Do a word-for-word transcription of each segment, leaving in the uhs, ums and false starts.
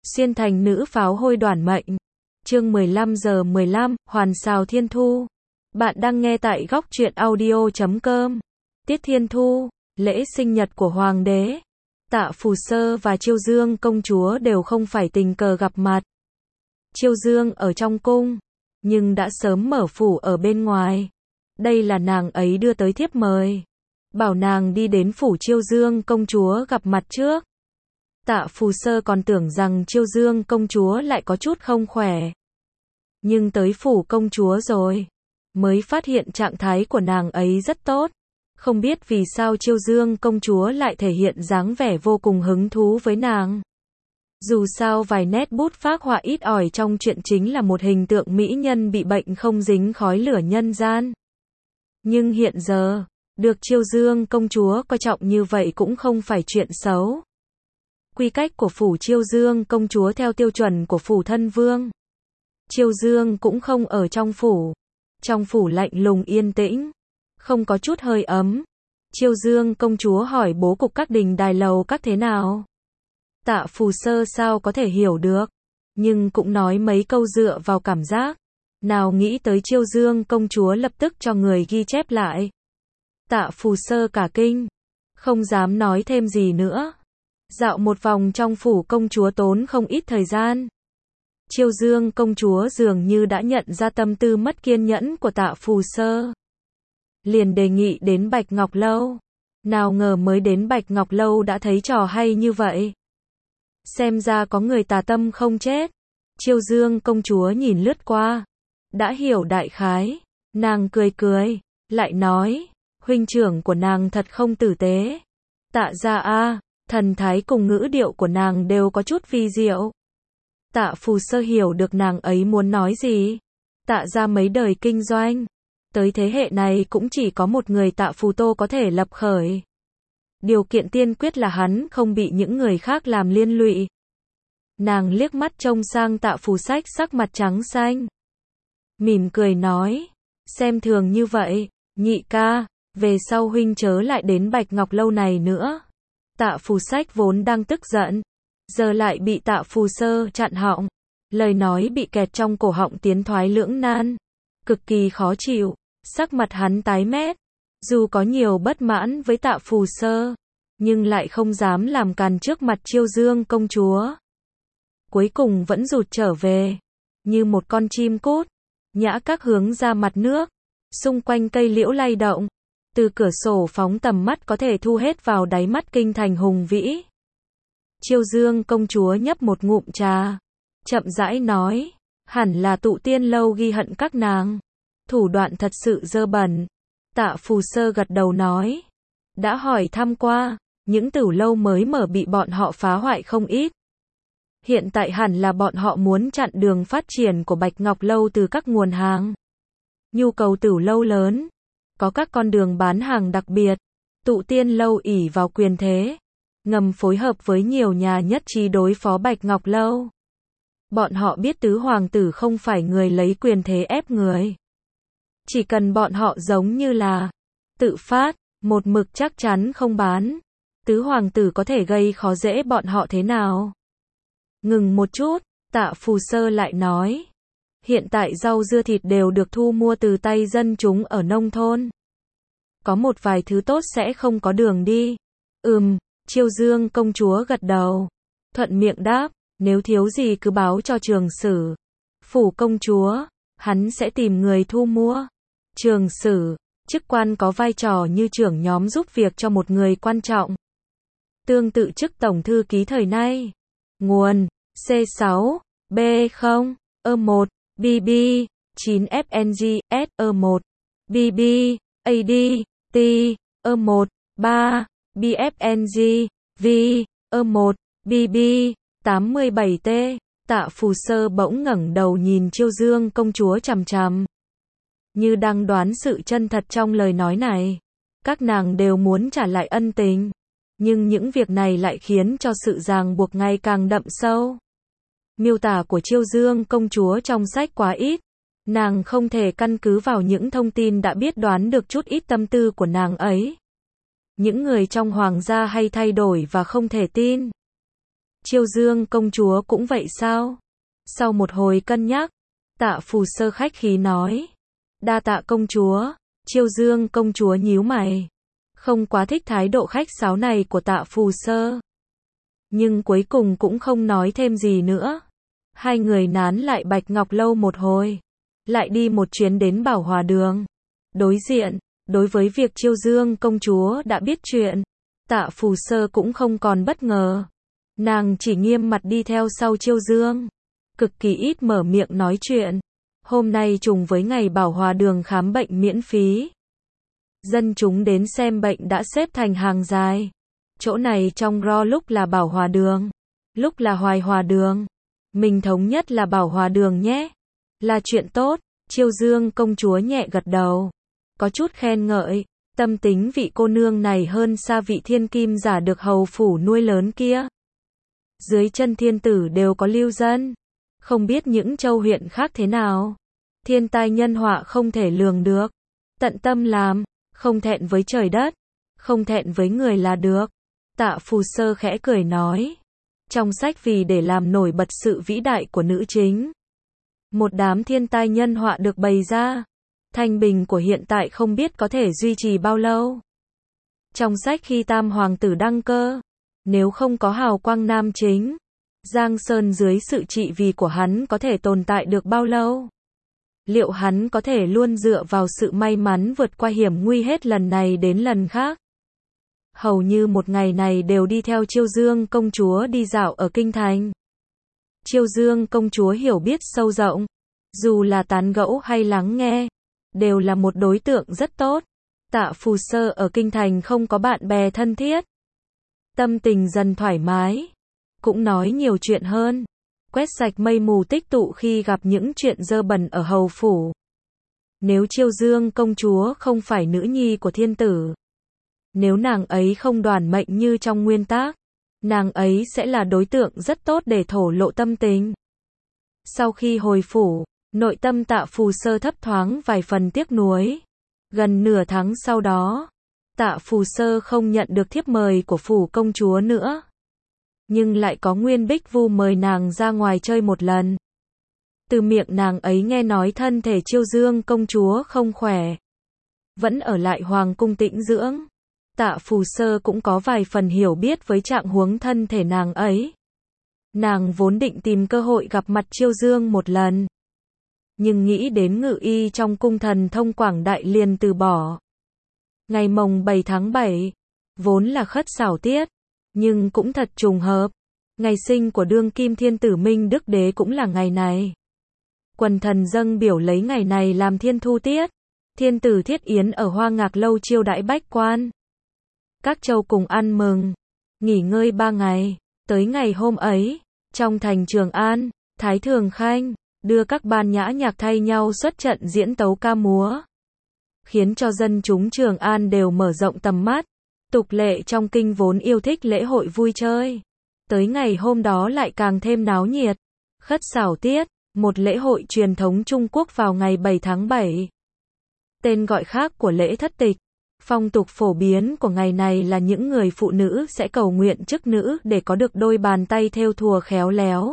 Xuyên thành nữ pháo hôi đoản mệnh. Chương mười lăm giờ mười lăm, Hoàn Sào Thiên Thu. Bạn đang nghe tại góc truyện audio chấm com. Tiết Thiên Thu, lễ sinh nhật của Hoàng đế. Tạ Phù Sơ và Chiêu Dương công chúa đều không phải tình cờ gặp mặt. Chiêu Dương ở trong cung, nhưng đã sớm mở phủ ở bên ngoài. Đây là nàng ấy đưa tới thiếp mời, bảo nàng đi đến phủ Chiêu Dương công chúa gặp mặt trước. Tạ Phù Sơ còn tưởng rằng Chiêu Dương công chúa lại có chút không khỏe. Nhưng tới phủ công chúa rồi, mới phát hiện trạng thái của nàng ấy rất tốt. Không biết vì sao Chiêu Dương công chúa lại thể hiện dáng vẻ vô cùng hứng thú với nàng. Dù sao vài nét bút phác họa ít ỏi trong truyện chính là một hình tượng mỹ nhân bị bệnh không dính khói lửa nhân gian. Nhưng hiện giờ, được Chiêu Dương công chúa coi trọng như vậy cũng không phải chuyện xấu. Quy cách của phủ Chiêu Dương công chúa theo tiêu chuẩn của phủ thân vương. Chiêu Dương cũng không ở trong phủ. Trong phủ lạnh lùng yên tĩnh, không có chút hơi ấm. Chiêu Dương công chúa hỏi bố cục các đình đài lầu các thế nào. Tạ Phù Sơ sao có thể hiểu được, nhưng cũng nói mấy câu dựa vào cảm giác. Nào nghĩ tới Chiêu Dương công chúa lập tức cho người ghi chép lại. Tạ Phù Sơ cả kinh, không dám nói thêm gì nữa. Dạo một vòng trong phủ công chúa tốn không ít thời gian. Chiêu Dương công chúa dường như đã nhận ra tâm tư mất kiên nhẫn của Tạ Phù Sơ. Liền đề nghị đến Bạch Ngọc Lâu. Nào ngờ mới đến Bạch Ngọc Lâu đã thấy trò hay như vậy. Xem ra có người tà tâm không chết. Chiêu Dương công chúa nhìn lướt qua, đã hiểu đại khái. Nàng cười cười, lại nói, huynh trưởng của nàng thật không tử tế. Tạ gia a, thần thái cùng ngữ điệu của nàng đều có chút vi diệu. Tạ Phù Sơ hiểu được nàng ấy muốn nói gì. Tạ gia mấy đời kinh doanh, tới thế hệ này cũng chỉ có một người Tạ Phù Tô có thể lập khởi. Điều kiện tiên quyết là hắn không bị những người khác làm liên lụy. Nàng liếc mắt trông sang Tạ Phù Sách sắc mặt trắng xanh. Mỉm cười nói, xem thường như vậy, nhị ca, về sau huynh chớ lại đến Bạch Ngọc Lâu này nữa. Tạ Phù Sách vốn đang tức giận, giờ lại bị Tạ Phù Sơ chặn họng. Lời nói bị kẹt trong cổ họng tiến thoái lưỡng nan, cực kỳ khó chịu, sắc mặt hắn tái mét. Dù có nhiều bất mãn với Tạ Phù Sơ, nhưng lại không dám làm càn trước mặt Chiêu Dương công chúa. Cuối cùng vẫn rụt trở về, như một con chim cút, nhã các hướng ra mặt nước, xung quanh cây liễu lay động. Từ cửa sổ phóng tầm mắt có thể thu hết vào đáy mắt kinh thành hùng vĩ. Chiêu Dương công chúa nhấp một ngụm trà, chậm rãi nói, hẳn là Tụ Tiên Lâu ghi hận các nàng, thủ đoạn thật sự dơ bẩn. Tạ Phù Sơ gật đầu nói, đã hỏi thăm qua, những tửu lâu mới mở bị bọn họ phá hoại không ít. Hiện tại hẳn là bọn họ muốn chặn đường phát triển của Bạch Ngọc Lâu từ các nguồn hàng. Nhu cầu tửu lâu lớn, có các con đường bán hàng đặc biệt. Tụ Tiên Lâu ỷ vào quyền thế, ngầm phối hợp với nhiều nhà nhất trí đối phó Bạch Ngọc Lâu. Bọn họ biết tứ hoàng tử không phải người lấy quyền thế ép người. Chỉ cần bọn họ giống như là tự phát, một mực chắc chắn không bán. Tứ hoàng tử có thể gây khó dễ bọn họ thế nào? Ngừng một chút, Tạ Phù Sơ lại nói, hiện tại rau dưa thịt đều được thu mua từ tay dân chúng ở nông thôn. Có một vài thứ tốt sẽ không có đường đi. Ừm, Chiêu Dương công chúa gật đầu, thuận miệng đáp, nếu thiếu gì cứ báo cho Trường Sử. Phủ công chúa, hắn sẽ tìm người thu mua. Trường Sử, chức quan có vai trò như trưởng nhóm giúp việc cho một người quan trọng. Tương tự chức tổng thư ký thời nay. Nguồn, C sáu, B không, E một, B B, chín F N G, S E một, B B, A D, T, E một, ba, B F N G, V, E một, B B, tám mươi bảy T. Tạ Phù Sơ bỗng ngẩng đầu nhìn Chiêu Dương công chúa chằm chằm, như đang đoán sự chân thật trong lời nói này. Các nàng đều muốn trả lại ân tình, nhưng những việc này lại khiến cho sự ràng buộc ngày càng đậm sâu. Miêu tả của Chiêu Dương công chúa trong sách quá ít, nàng không thể căn cứ vào những thông tin đã biết đoán được chút ít tâm tư của nàng ấy. Những người trong hoàng gia hay thay đổi và không thể tin. Chiêu Dương công chúa cũng vậy sao? Sau một hồi cân nhắc, Tạ Phù Sơ khách khí nói. Đa tạ công chúa. Chiêu Dương công chúa nhíu mày. Không quá thích thái độ khách sáo này của Tạ Phù Sơ. Nhưng cuối cùng cũng không nói thêm gì nữa. Hai người nán lại Bạch Ngọc Lâu một hồi. Lại đi một chuyến đến Bảo Hòa Đường. Đối diện, đối với việc Chiêu Dương công chúa đã biết chuyện, Tạ Phù Sơ cũng không còn bất ngờ. Nàng chỉ nghiêm mặt đi theo sau Chiêu Dương. Cực kỳ ít mở miệng nói chuyện. Hôm nay trùng với ngày Bảo Hòa Đường khám bệnh miễn phí. Dân chúng đến xem bệnh đã xếp thành hàng dài. Chỗ này trong ro lúc là Bảo Hòa Đường, lúc là Hoài Hòa Đường. Mình thống nhất là Bảo Hòa Đường nhé. Là chuyện tốt. Chiêu Dương công chúa nhẹ gật đầu. Có chút khen ngợi. Tâm tính vị cô nương này hơn xa vị thiên kim giả được hầu phủ nuôi lớn kia. Dưới chân thiên tử đều có lưu dân. Không biết những châu huyện khác thế nào. Thiên tai nhân họa không thể lường được. Tận tâm làm, không thẹn với trời đất, không thẹn với người là được. Tạ Phù Sơ khẽ cười nói. Trong sách vì để làm nổi bật sự vĩ đại của nữ chính, một đám thiên tai nhân họa được bày ra. Thanh bình của hiện tại không biết có thể duy trì bao lâu. Trong sách khi Tam Hoàng tử đăng cơ, nếu không có hào quang nam chính, Giang Sơn dưới sự trị vì của hắn có thể tồn tại được bao lâu? Liệu hắn có thể luôn dựa vào sự may mắn vượt qua hiểm nguy hết lần này đến lần khác? Hầu như một ngày này đều đi theo Chiêu Dương công chúa đi dạo ở kinh thành. Chiêu Dương công chúa hiểu biết sâu rộng, dù là tán gẫu hay lắng nghe, đều là một đối tượng rất tốt. Tạ Phù Sơ ở kinh thành không có bạn bè thân thiết. Tâm tình dần thoải mái, cũng nói nhiều chuyện hơn, quét sạch mây mù tích tụ khi gặp những chuyện dơ bẩn ở hầu phủ. Nếu Chiêu Dương công chúa không phải nữ nhi của thiên tử, nếu nàng ấy không đoản mệnh như trong nguyên tác, nàng ấy sẽ là đối tượng rất tốt để thổ lộ tâm tình. Sau khi hồi phủ, nội tâm Tạ Phù Sơ thấp thoáng vài phần tiếc nuối. Gần nửa tháng sau đó, Tạ Phù Sơ không nhận được thiếp mời của phủ công chúa nữa. Nhưng lại có Nguyên Bích Vu mời nàng ra ngoài chơi một lần. Từ miệng nàng ấy nghe nói thân thể Chiêu Dương công chúa không khỏe, vẫn ở lại hoàng cung tĩnh dưỡng. Tạ Phù Sơ cũng có vài phần hiểu biết với trạng huống thân thể nàng ấy. Nàng vốn định tìm cơ hội gặp mặt Chiêu Dương một lần, nhưng nghĩ đến ngự y trong cung thần thông Quảng Đại liền từ bỏ. Ngày mồng bảy tháng bảy, vốn là khất xảo tiết, nhưng cũng thật trùng hợp. Ngày sinh của đương kim thiên tử Minh Đức Đế cũng là ngày này. Quần thần dâng biểu lấy ngày này làm thiên thu tiết. Thiên tử thiết yến ở Hoa Ngạc Lâu chiêu đãi bách quan. Các châu cùng ăn mừng, nghỉ ngơi ba ngày. Tới ngày hôm ấy, trong thành Trường An, Thái Thường Khanh đưa các ban nhã nhạc thay nhau xuất trận diễn tấu ca múa, khiến cho dân chúng Trường An đều mở rộng tầm mắt. Tục lệ trong kinh vốn yêu thích lễ hội vui chơi, tới ngày hôm đó lại càng thêm náo nhiệt. Khất xảo tiết, một lễ hội truyền thống Trung Quốc vào ngày bảy tháng bảy. Tên gọi khác của lễ thất tịch. Phong tục phổ biến của ngày này là những người phụ nữ sẽ cầu nguyện chức nữ để có được đôi bàn tay thêu thùa khéo léo.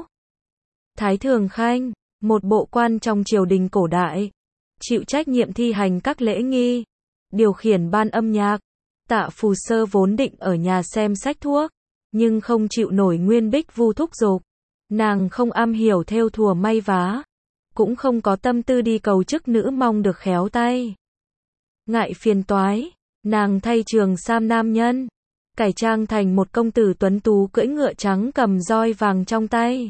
Thái Thường Khanh, một bộ quan trong triều đình cổ đại, chịu trách nhiệm thi hành các lễ nghi, điều khiển ban âm nhạc. Tạ Phù Sơ vốn định ở nhà xem sách thuốc, nhưng không chịu nổi Nguyên Bích Vu thúc giục. Nàng không am hiểu thêu thùa may vá, cũng không có tâm tư đi cầu chức nữ mong được khéo tay. Ngại phiền toái, nàng thay trường sam nam nhân, cải trang thành một công tử tuấn tú cưỡi ngựa trắng cầm roi vàng trong tay.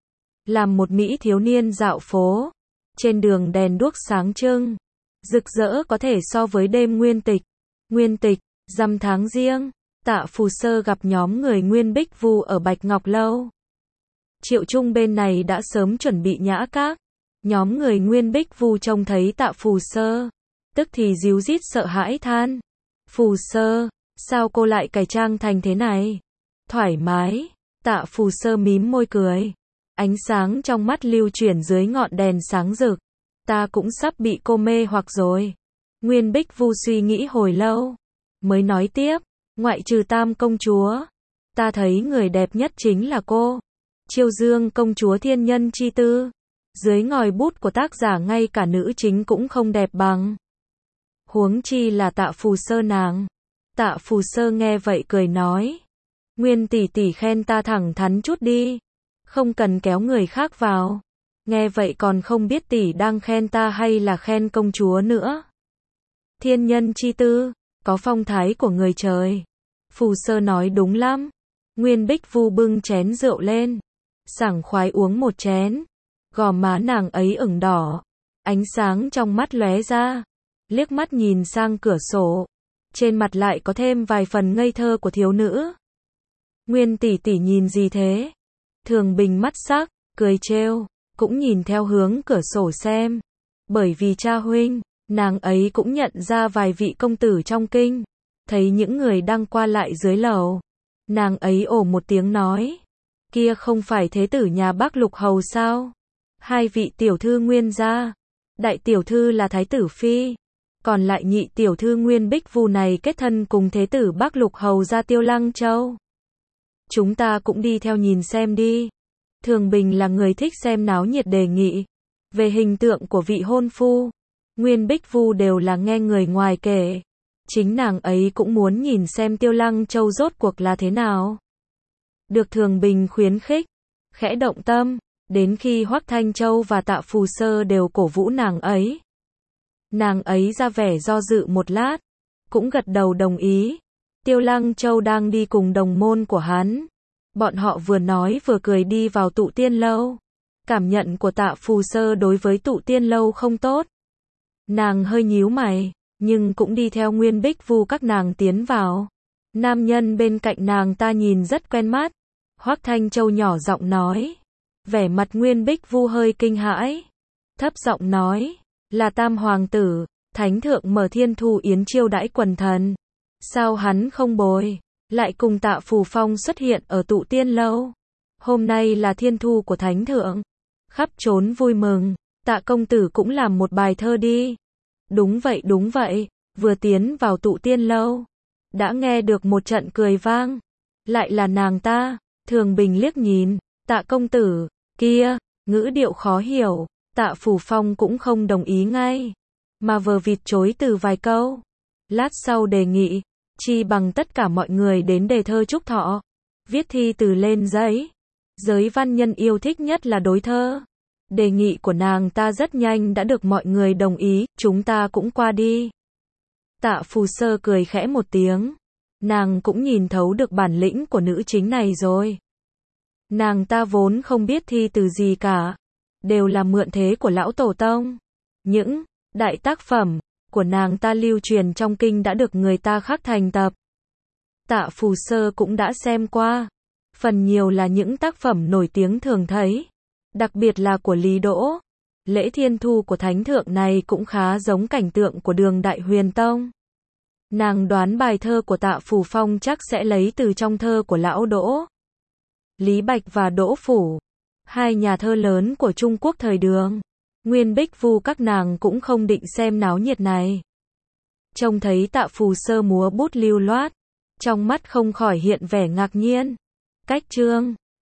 Làm một mỹ thiếu niên dạo phố, trên đường đèn đuốc sáng trưng, rực rỡ có thể so với đêm nguyên tịch. Nguyên tịch, rằm tháng riêng, Tạ Phù Sơ gặp nhóm người Nguyên Bích Vu ở Bạch Ngọc Lâu. Triệu Trung bên này đã sớm chuẩn bị nhã các. Nhóm người Nguyên Bích Vu trông thấy Tạ Phù Sơ, tức thì díu dít sợ hãi than. Phù Sơ, sao cô lại cải trang thành thế này? Thoải mái. Tạ Phù Sơ mím môi cười. Ánh sáng trong mắt lưu chuyển dưới ngọn đèn sáng rực. Ta cũng sắp bị cô mê hoặc rồi. Nguyên Bích Vu suy nghĩ hồi lâu, mới nói tiếp, ngoại trừ Tam công chúa, ta thấy người đẹp nhất chính là cô. Chiêu dương công chúa thiên nhân chi tư. Dưới ngòi bút của tác giả ngay cả nữ chính cũng không đẹp bằng. Huống chi là Tạ Phù Sơ nàng. Tạ Phù Sơ nghe vậy cười nói. Nguyên tỷ tỷ khen ta thẳng thắn chút đi. Không cần kéo người khác vào. Nghe vậy còn không biết tỷ đang khen ta hay là khen công chúa nữa. Thiên nhân chi tư, có phong thái của người trời. Phù Sơ nói đúng lắm. Nguyên Bích Vu bưng chén rượu lên. Sảng khoái uống một chén. Gò má nàng ấy ửng đỏ. Ánh sáng trong mắt lóe ra. Liếc mắt nhìn sang cửa sổ. Trên mặt lại có thêm vài phần ngây thơ của thiếu nữ. Nguyên tỷ tỷ nhìn gì thế? Thường Bình mắt sắc, cười trêu, cũng nhìn theo hướng cửa sổ xem. Bởi vì cha huynh, nàng ấy cũng nhận ra vài vị công tử trong kinh. Thấy những người đang qua lại dưới lầu. Nàng ấy ồ một tiếng nói. Kia không phải thế tử nhà Bắc Lục Hầu sao? Hai vị tiểu thư Nguyên gia. Đại tiểu thư là Thái tử Phi. Còn lại nhị tiểu thư Nguyên Bích Vu này kết thân cùng thế tử Bắc Lục Hầu gia Tiêu Lăng Châu. Chúng ta cũng đi theo nhìn xem đi. Thường Bình là người thích xem náo nhiệt đề nghị. Về hình tượng của vị hôn phu, Nguyên Bích Vu đều là nghe người ngoài kể. Chính nàng ấy cũng muốn nhìn xem Tiêu Lăng Châu rốt cuộc là thế nào. Được Thường Bình khuyến khích, khẽ động tâm, đến khi Hoắc Thanh Châu và Tạ Phù Sơ đều cổ vũ nàng ấy. Nàng ấy ra vẻ do dự một lát, cũng gật đầu đồng ý. Tiêu Lăng Châu đang đi cùng đồng môn của hắn. Bọn họ vừa nói vừa cười đi vào Tụ Tiên Lâu. Cảm nhận của Tạ Phù Sơ đối với Tụ Tiên Lâu không tốt. Nàng hơi nhíu mày, nhưng cũng đi theo Nguyên Bích Vu các nàng tiến vào. Nam nhân bên cạnh nàng ta nhìn rất quen mắt. Hoắc Thanh Châu nhỏ giọng nói. Vẻ mặt Nguyên Bích Vu hơi kinh hãi. Thấp giọng nói. Là Tam Hoàng tử, Thánh Thượng mở Thiên Thu Yến chiêu đãi quần thần. Sao hắn không bồi, lại cùng Tạ Phù Phong xuất hiện ở Tụ Tiên Lâu. Hôm nay là Thiên Thu của Thánh Thượng. Khắp trốn vui mừng, Tạ công tử cũng làm một bài thơ đi. Đúng vậy đúng vậy, vừa tiến vào Tụ Tiên Lâu. Đã nghe được một trận cười vang. Lại là nàng ta, Thường Bình liếc nhìn, Tạ công tử, kia, ngữ điệu khó hiểu. Tạ Phù Phong cũng không đồng ý ngay, mà vờ vịt chối từ vài câu. Lát sau đề nghị, chi bằng tất cả mọi người đến đề thơ chúc thọ, viết thi từ lên giấy. Giới văn nhân yêu thích nhất là đối thơ. Đề nghị của nàng ta rất nhanh đã được mọi người đồng ý, chúng ta cũng qua đi. Tạ Phù Sơ cười khẽ một tiếng. Nàng cũng nhìn thấu được bản lĩnh của nữ chính này rồi. Nàng ta vốn không biết thi từ gì cả. Đều là mượn thế của lão tổ tông. Những đại tác phẩm của nàng ta lưu truyền trong kinh đã được người ta khắc thành tập. Tạ Phù Sơ cũng đã xem qua. Phần nhiều là những tác phẩm nổi tiếng thường thấy. Đặc biệt là của Lý Đỗ. Lễ Thiên Thu của Thánh Thượng này cũng khá giống cảnh tượng của Đường Đại Huyền Tông. Nàng đoán bài thơ của Tạ Phù Phong chắc sẽ lấy từ trong thơ của lão Đỗ. Lý Bạch và Đỗ Phủ, hai nhà thơ lớn của Trung Quốc thời Đường. Nguyên Bích Vu các nàng cũng không định xem náo nhiệt này. Trông thấy Tạ Phù Sơ múa bút lưu loát, trong mắt không khỏi hiện vẻ ngạc nhiên. Cách chương